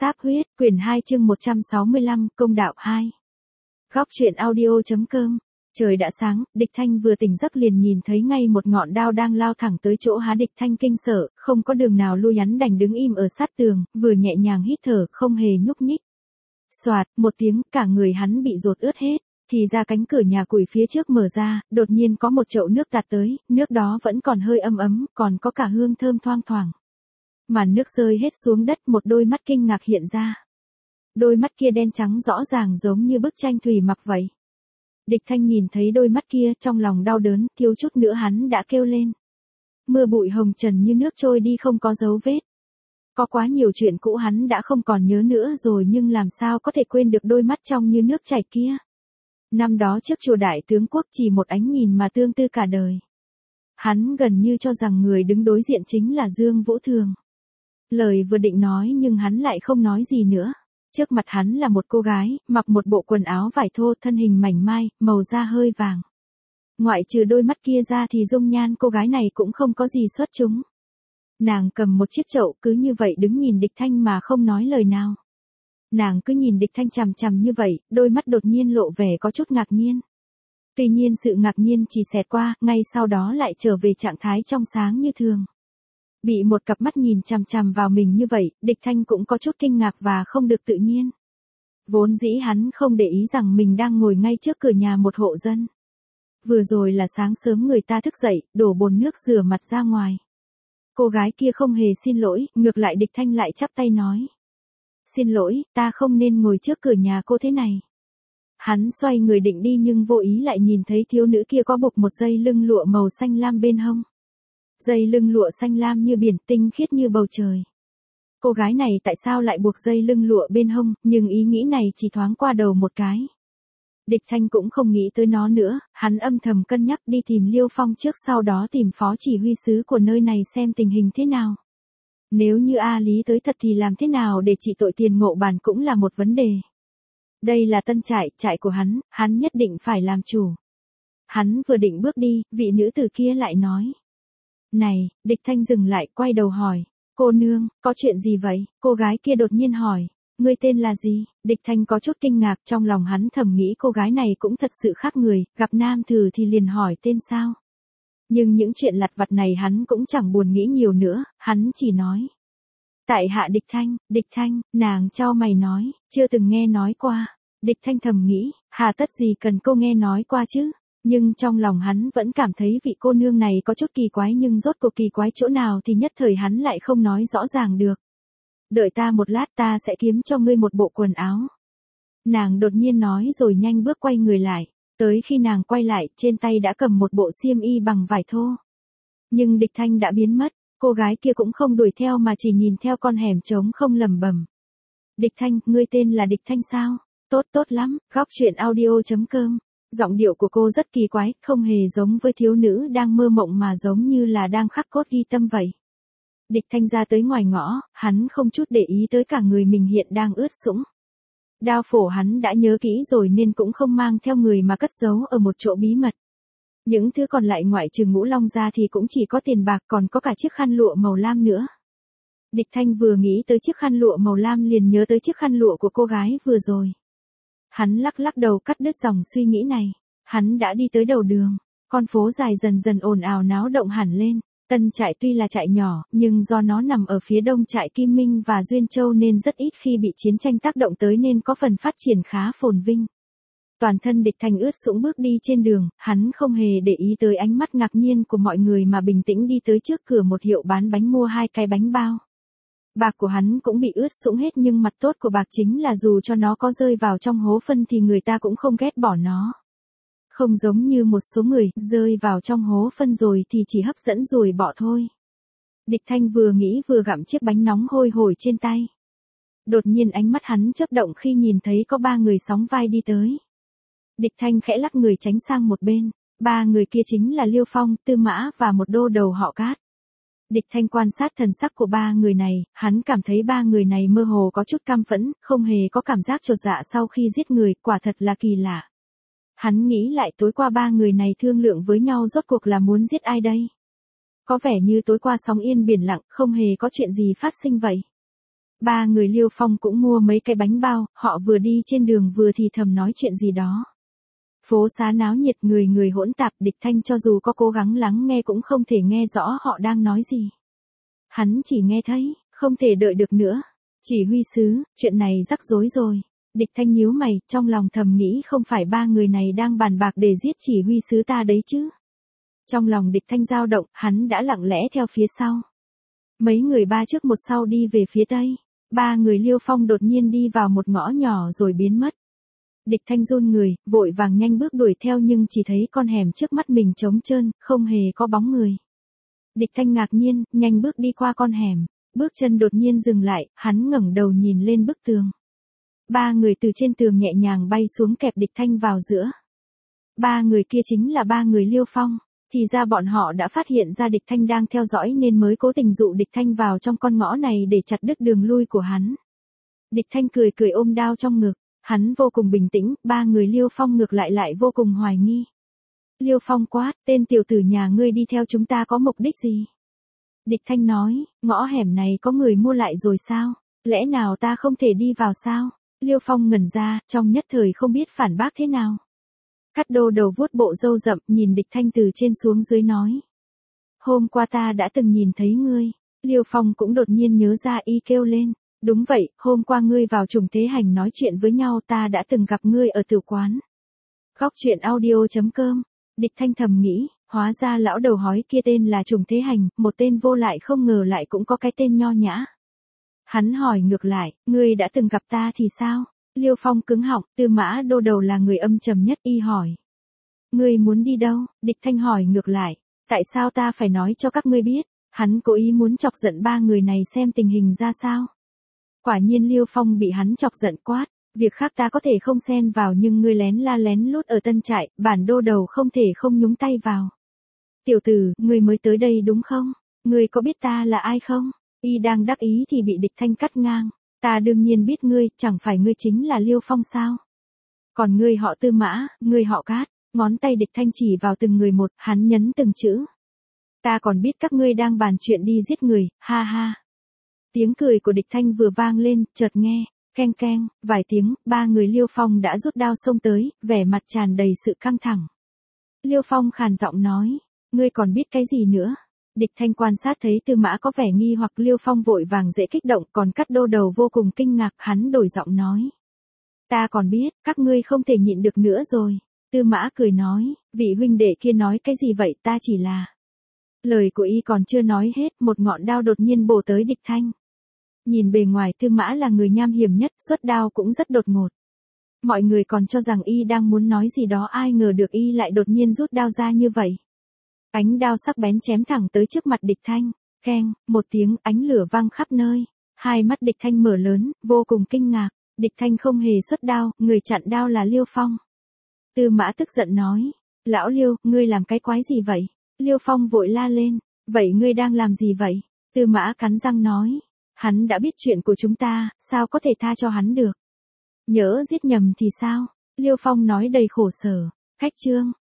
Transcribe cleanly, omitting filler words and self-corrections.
Sáp huyết, quyển 2 chương 165, công đạo 2. Góc truyện audio.com. Trời đã sáng, Địch Thanh vừa tỉnh giấc liền nhìn thấy ngay một ngọn đao đang lao thẳng tới chỗ hắn. Địch Thanh kinh sợ, không có đường nào lui, hắn đành đứng im ở sát tường, vừa nhẹ nhàng hít thở, không hề nhúc nhích. Soạt, một tiếng, cả người hắn bị dột ướt hết. Thì ra cánh cửa nhà củi phía trước mở ra, đột nhiên có một chậu nước tạt tới, nước đó vẫn còn hơi ấm ấm, còn có cả hương thơm thoang thoảng. Màn nước rơi hết xuống đất, một đôi mắt kinh ngạc hiện ra. Đôi mắt kia đen trắng rõ ràng giống như bức tranh thủy mặc vậy. Địch Thanh nhìn thấy đôi mắt kia, trong lòng đau đớn, thiếu chút nữa hắn đã kêu lên. Mưa bụi hồng trần như nước trôi đi không có dấu vết. Có quá nhiều chuyện cũ hắn đã không còn nhớ nữa rồi, nhưng làm sao có thể quên được đôi mắt trong như nước chảy kia. Năm đó trước chùa Đại Tướng Quốc chỉ một ánh nhìn mà tương tư cả đời. Hắn gần như cho rằng người đứng đối diện chính là Dương Vũ Thường. Lời vừa định nói nhưng hắn lại không nói gì nữa. Trước mặt hắn là một cô gái, mặc một bộ quần áo vải thô, thân hình mảnh mai, màu da hơi vàng. Ngoại trừ đôi mắt kia ra thì dung nhan cô gái này cũng không có gì xuất chúng. Nàng cầm một chiếc chậu cứ như vậy đứng nhìn Địch Thanh mà không nói lời nào. Nàng cứ nhìn Địch Thanh chằm chằm như vậy, đôi mắt đột nhiên lộ vẻ có chút ngạc nhiên. Tuy nhiên sự ngạc nhiên chỉ xẹt qua, ngay sau đó lại trở về trạng thái trong sáng như thường. Bị một cặp mắt nhìn chằm chằm vào mình như vậy, Địch Thanh cũng có chút kinh ngạc và không được tự nhiên. Vốn dĩ hắn không để ý rằng mình đang ngồi ngay trước cửa nhà một hộ dân. Vừa rồi là sáng sớm người ta thức dậy, đổ bồn nước rửa mặt ra ngoài. Cô gái kia không hề xin lỗi, ngược lại Địch Thanh lại chắp tay nói. Xin lỗi, ta không nên ngồi trước cửa nhà cô thế này. Hắn xoay người định đi nhưng vô ý lại nhìn thấy thiếu nữ kia có buộc một dây lưng lụa màu xanh lam bên hông. Dây lưng lụa xanh lam như biển, tinh khiết như bầu trời. Cô gái này tại sao lại buộc dây lưng lụa bên hông, nhưng ý nghĩ này chỉ thoáng qua đầu một cái. Địch Thanh cũng không nghĩ tới nó nữa, hắn âm thầm cân nhắc đi tìm Liêu Phong trước, sau đó tìm phó chỉ huy sứ của nơi này xem tình hình thế nào. Nếu như A Lý tới thật thì làm thế nào để trị tội Tiền Ngộ Bản cũng là một vấn đề. Đây là tân trại của hắn nhất định phải làm chủ. Hắn vừa định bước đi, vị nữ tử kia lại nói. Này, Địch Thanh dừng lại, quay đầu hỏi. Cô nương, có chuyện gì vậy? Cô gái kia đột nhiên hỏi. Ngươi tên là gì? Địch Thanh có chút kinh ngạc, trong lòng hắn thầm nghĩ cô gái này cũng thật sự khác người, gặp nam thử thì liền hỏi tên sao. Nhưng những chuyện lặt vặt này hắn cũng chẳng buồn nghĩ nhiều nữa, hắn chỉ nói. Tại hạ Địch Thanh, nàng chau mày nói, chưa từng nghe nói qua. Địch Thanh thầm nghĩ, hà tất gì cần cô nghe nói qua chứ. Nhưng trong lòng hắn vẫn cảm thấy vị cô nương này có chút kỳ quái, nhưng rốt cuộc kỳ quái chỗ nào thì nhất thời hắn lại không nói rõ ràng được. Đợi ta một lát, ta sẽ kiếm cho ngươi một bộ quần áo. Nàng đột nhiên nói rồi nhanh bước quay người lại. Tới khi nàng quay lại, trên tay đã cầm một bộ xiêm y bằng vải thô. Nhưng Địch Thanh đã biến mất, cô gái kia cũng không đuổi theo mà chỉ nhìn theo con hẻm trống không, lẩm bẩm. Địch Thanh, ngươi tên là Địch Thanh sao? Tốt lắm, góc truyện audio.com. Giọng điệu của cô rất kỳ quái, không hề giống với thiếu nữ đang mơ mộng mà giống như là đang khắc cốt ghi tâm vậy. Địch Thanh ra tới ngoài ngõ, hắn không chút để ý tới cả người mình hiện đang ướt sũng. Đao phổ hắn đã nhớ kỹ rồi nên cũng không mang theo người mà cất giấu ở một chỗ bí mật. Những thứ còn lại ngoại trừ ngũ long ra thì cũng chỉ có tiền bạc, còn có cả chiếc khăn lụa màu lam nữa. Địch Thanh vừa nghĩ tới chiếc khăn lụa màu lam liền nhớ tới chiếc khăn lụa của cô gái vừa rồi. Hắn lắc đầu cắt đứt dòng suy nghĩ này. Hắn đã đi tới đầu đường. Con phố dài dần dần ồn ào náo động hẳn lên. Tân trại tuy là trại nhỏ, nhưng do nó nằm ở phía đông trại Kim Minh và Duyên Châu nên rất ít khi bị chiến tranh tác động tới, nên có phần phát triển khá phồn vinh. Toàn thân Địch Thanh ướt sũng bước đi trên đường, hắn không hề để ý tới ánh mắt ngạc nhiên của mọi người mà bình tĩnh đi tới trước cửa một hiệu bán bánh, mua 2 cái bánh bao. Bạc của hắn cũng bị ướt sũng hết, nhưng mặt tốt của bạc chính là dù cho nó có rơi vào trong hố phân thì người ta cũng không ghét bỏ nó. Không giống như một số người, rơi vào trong hố phân rồi thì chỉ hấp dẫn ruồi bọ thôi. Địch Thanh vừa nghĩ vừa gặm chiếc bánh nóng hôi hổi trên tay. Đột nhiên ánh mắt hắn chớp động khi nhìn thấy có 3 người sóng vai đi tới. Địch Thanh khẽ lắc người tránh sang một bên. 3 người kia chính là Liêu Phong, Tư Mã và một đô đầu họ Cát. Địch Thanh quan sát thần sắc của 3 người này, hắn cảm thấy 3 người này mơ hồ có chút căm phẫn, không hề có cảm giác chột dạ sau khi giết người, quả thật là kỳ lạ. Hắn nghĩ lại tối qua 3 người này thương lượng với nhau rốt cuộc là muốn giết ai đây? Có vẻ như tối qua sóng yên biển lặng, không hề có chuyện gì phát sinh vậy. Ba người Liêu Phong cũng mua mấy cái bánh bao, họ vừa đi trên đường vừa thì thầm nói chuyện gì đó. Phố xá náo nhiệt, người người hỗn tạp, Địch Thanh cho dù có cố gắng lắng nghe cũng không thể nghe rõ họ đang nói gì. Hắn chỉ nghe thấy, không thể đợi được nữa. Chỉ huy sứ, chuyện này rắc rối rồi. Địch Thanh nhíu mày, trong lòng thầm nghĩ không phải ba người này đang bàn bạc để giết chỉ huy sứ ta đấy chứ. Trong lòng Địch Thanh dao động, hắn đã lặng lẽ theo phía sau. Mấy người ba trước một sau đi về phía tây. Ba người Liêu Phong đột nhiên đi vào một ngõ nhỏ rồi biến mất. Địch Thanh run người, vội vàng nhanh bước đuổi theo nhưng chỉ thấy con hẻm trước mắt mình trống trơn, không hề có bóng người. Địch Thanh ngạc nhiên, nhanh bước đi qua con hẻm, bước chân đột nhiên dừng lại, hắn ngẩng đầu nhìn lên bức tường. Ba người từ trên tường nhẹ nhàng bay xuống kẹp Địch Thanh vào giữa. Ba người kia chính là ba người Liêu Phong, thì ra bọn họ đã phát hiện ra Địch Thanh đang theo dõi nên mới cố tình dụ Địch Thanh vào trong con ngõ này để chặt đứt đường lui của hắn. Địch Thanh cười cười ôm đao trong ngực, hắn vô cùng bình tĩnh, ba người Liêu Phong ngược lại vô cùng hoài nghi. Liêu Phong quát, tên tiểu tử nhà ngươi đi theo chúng ta có mục đích gì? Địch Thanh nói, ngõ hẻm này có người mua lại rồi sao? Lẽ nào ta không thể đi vào sao? Liêu Phong ngẩn ra, trong nhất thời không biết phản bác thế nào. Cắt Đô đầu vuốt bộ râu rậm, nhìn Địch Thanh từ trên xuống dưới nói. Hôm qua ta đã từng nhìn thấy ngươi. Liêu Phong cũng đột nhiên nhớ ra, y kêu lên. Đúng vậy, hôm qua ngươi vào Trùng Thế Hành nói chuyện với nhau, ta đã từng gặp ngươi ở tử quán. Góc truyện audio.com. Địch Thanh thầm nghĩ, hóa ra lão đầu hói kia tên là Trùng Thế Hành, một tên vô lại không ngờ lại cũng có cái tên nho nhã. Hắn hỏi ngược lại, ngươi đã từng gặp ta thì sao? Liêu Phong cứng họng, Tư Mã Đô đầu là người âm trầm nhất, y hỏi. Ngươi muốn đi đâu? Địch Thanh hỏi ngược lại, tại sao ta phải nói cho các ngươi biết? Hắn cố ý muốn chọc giận ba người này xem tình hình ra sao. Quả nhiên Liêu Phong bị hắn chọc giận quát, việc khác ta có thể không xen vào nhưng ngươi lén la lén lút ở Tân Trại, bản đô đầu không thể không nhúng tay vào. Tiểu tử, ngươi mới tới đây đúng không? Ngươi có biết ta là ai không? Y đang đắc ý thì bị Địch Thanh cắt ngang. Ta đương nhiên biết ngươi, chẳng phải ngươi chính là Liêu Phong sao? Còn ngươi họ Tư Mã, ngươi họ Cát, ngón tay Địch Thanh chỉ vào từng người một, hắn nhấn từng chữ. Ta còn biết các ngươi đang bàn chuyện đi giết người, ha ha. Tiếng cười của Địch Thanh vừa vang lên, chợt nghe, keng keng, vài tiếng, ba người Liêu Phong đã rút đao xông tới, vẻ mặt tràn đầy sự căng thẳng. Liêu Phong khàn giọng nói, ngươi còn biết cái gì nữa? Địch Thanh quan sát thấy Tư Mã có vẻ nghi hoặc, Liêu Phong vội vàng dễ kích động, còn Cắt Đô đầu vô cùng kinh ngạc, hắn đổi giọng nói. Ta còn biết, các ngươi không thể nhịn được nữa rồi. Tư Mã cười nói, vị huynh đệ kia nói cái gì vậy, ta chỉ là... Lời của y còn chưa nói hết, một ngọn đao đột nhiên bổ tới Địch Thanh. Nhìn bề ngoài Tư Mã là người nham hiểm nhất, xuất đao cũng rất đột ngột. Mọi người còn cho rằng y đang muốn nói gì đó, ai ngờ được y lại đột nhiên rút đao ra như vậy. Ánh đao sắc bén chém thẳng tới trước mặt Địch Thanh, keng, một tiếng, ánh lửa vang khắp nơi. Hai mắt Địch Thanh mở lớn, vô cùng kinh ngạc. Địch Thanh không hề xuất đao, người chặn đao là Liêu Phong. Tư Mã tức giận nói, lão Liêu, ngươi làm cái quái gì vậy? Liêu Phong vội la lên, vậy ngươi đang làm gì vậy? Tư Mã cắn răng nói, hắn đã biết chuyện của chúng ta, sao có thể tha cho hắn được? Nhỡ giết nhầm thì sao? Liêu Phong nói đầy khổ sở, khách trương.